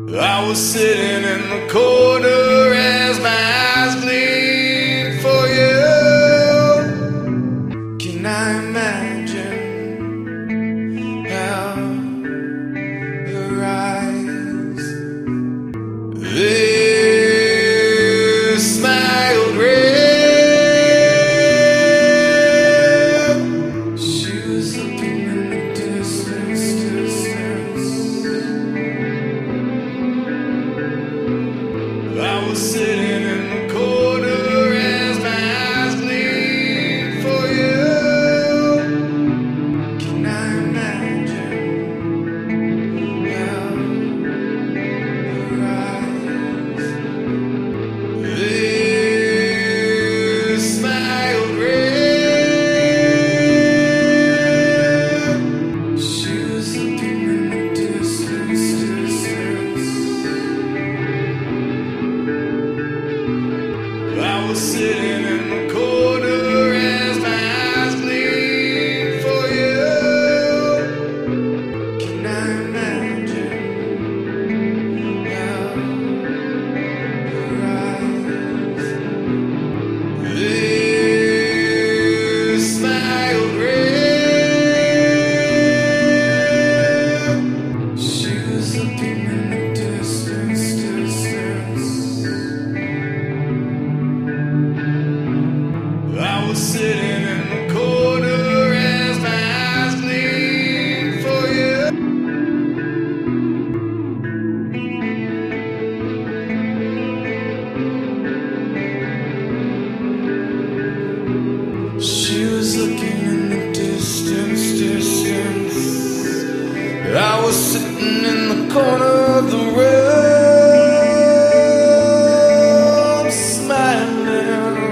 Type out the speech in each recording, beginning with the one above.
I was sitting in the corner as my eyes gleamed for you. Can I imagine how her eyes, they smiled red. She was looking in the distance. I was sitting in the corner as my eyes gleamed for you. Can I imagine how her eyes, they smiled red. She was looking in the distance. I was sitting in the corner as my eyes gleamed for you. Can I imagine how her eyes, they smiled red. She was looking in the distance. I was sitting in the corner as my eyes gleamed for you. She was looking in the distance. I was sitting in the corner of the room, smiling.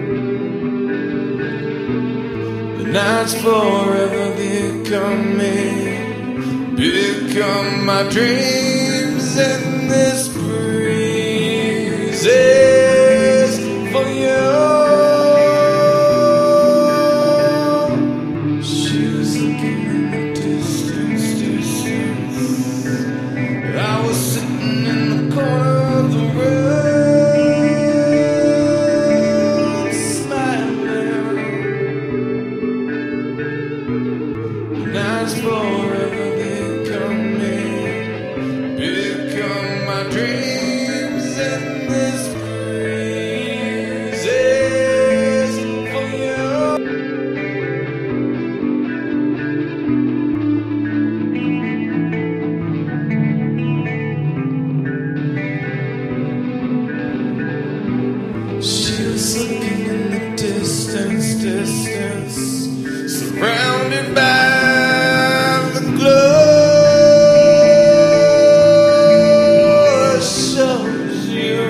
The nights forever become my dreams, and this breeze is for you. She was looking in the distance. I was sitting in the corner of the room, smiling. Nights forever become my dreams, and this breeze is for you. She was looking in the distance, surrounded by the glow. Shows you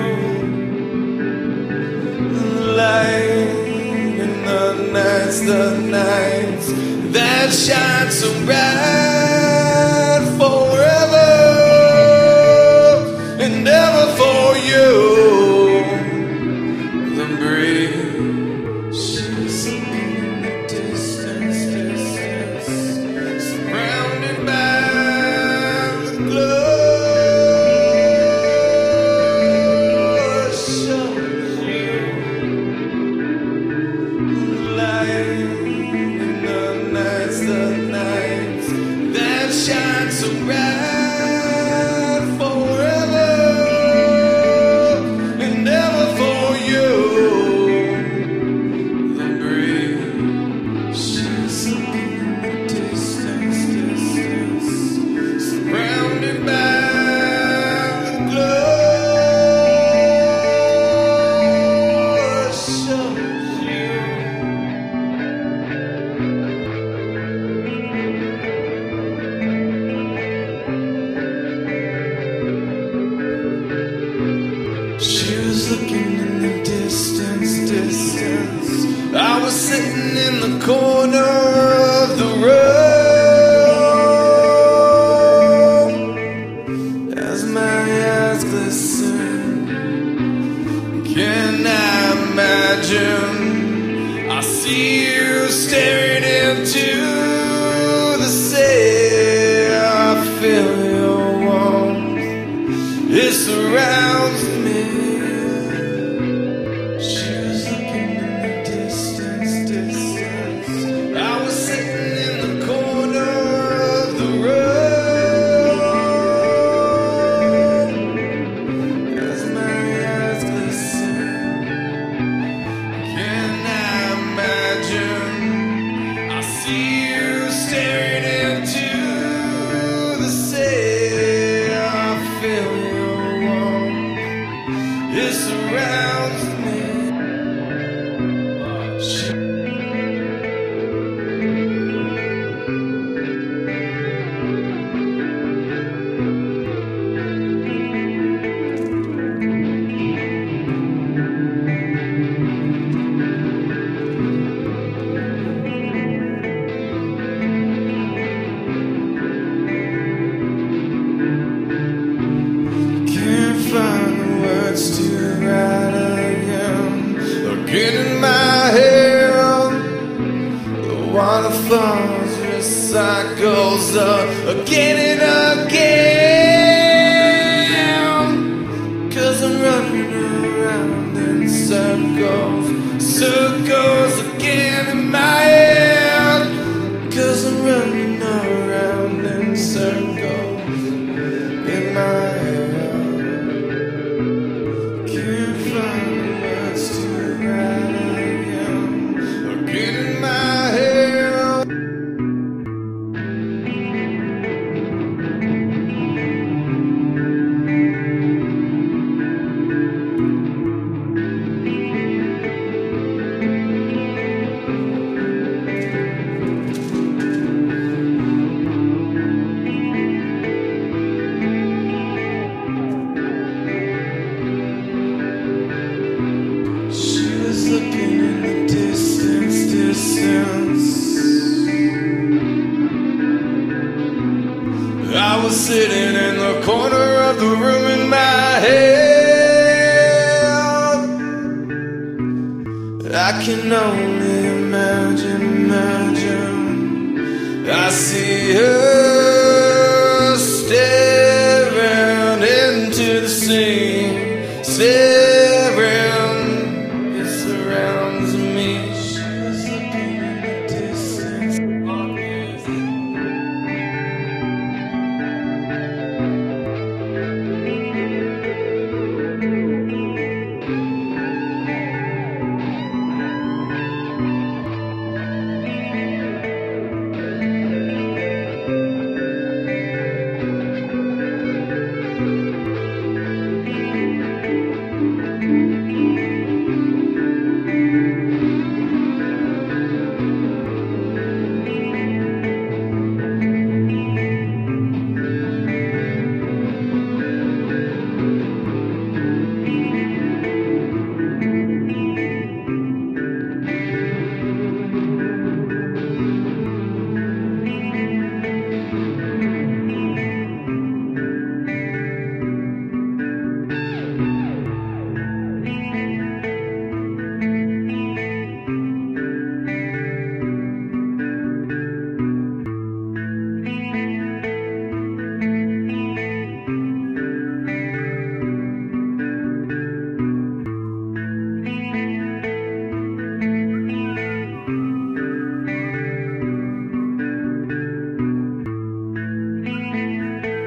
the light in the nights that shine so bright forever and ever for you. The breeze, she was looking in the distance, surrounded by the glow. Shows you the light in the nights that shine so bright forever and ever for you. The breeze, she was looking in the distance, surrounded by the glow. Shows you she was looking in the distance. I was sitting in the corner of the room as my eyes glisten. Can I imagine? I see you staring into the sea. I feel your warmth It surrounds me. She was looking in the distance, distance. I was sitting in the corner of the road as my eyes glisten. Can I imagine? I see you staring into the sea. I feel your warmth. It surrounds me. Can't find the words to write again. Again in my head, the waterfalls recycles again and again. 'Cause I'm running around in circles, circles again in my head. 'Cause I'm running around in circles in my head. Can't find the words to write again. Again in my head. She was looking in the distance, distance. I was sitting in the corner of the room in my head. I can only imagine, imagine. I see her.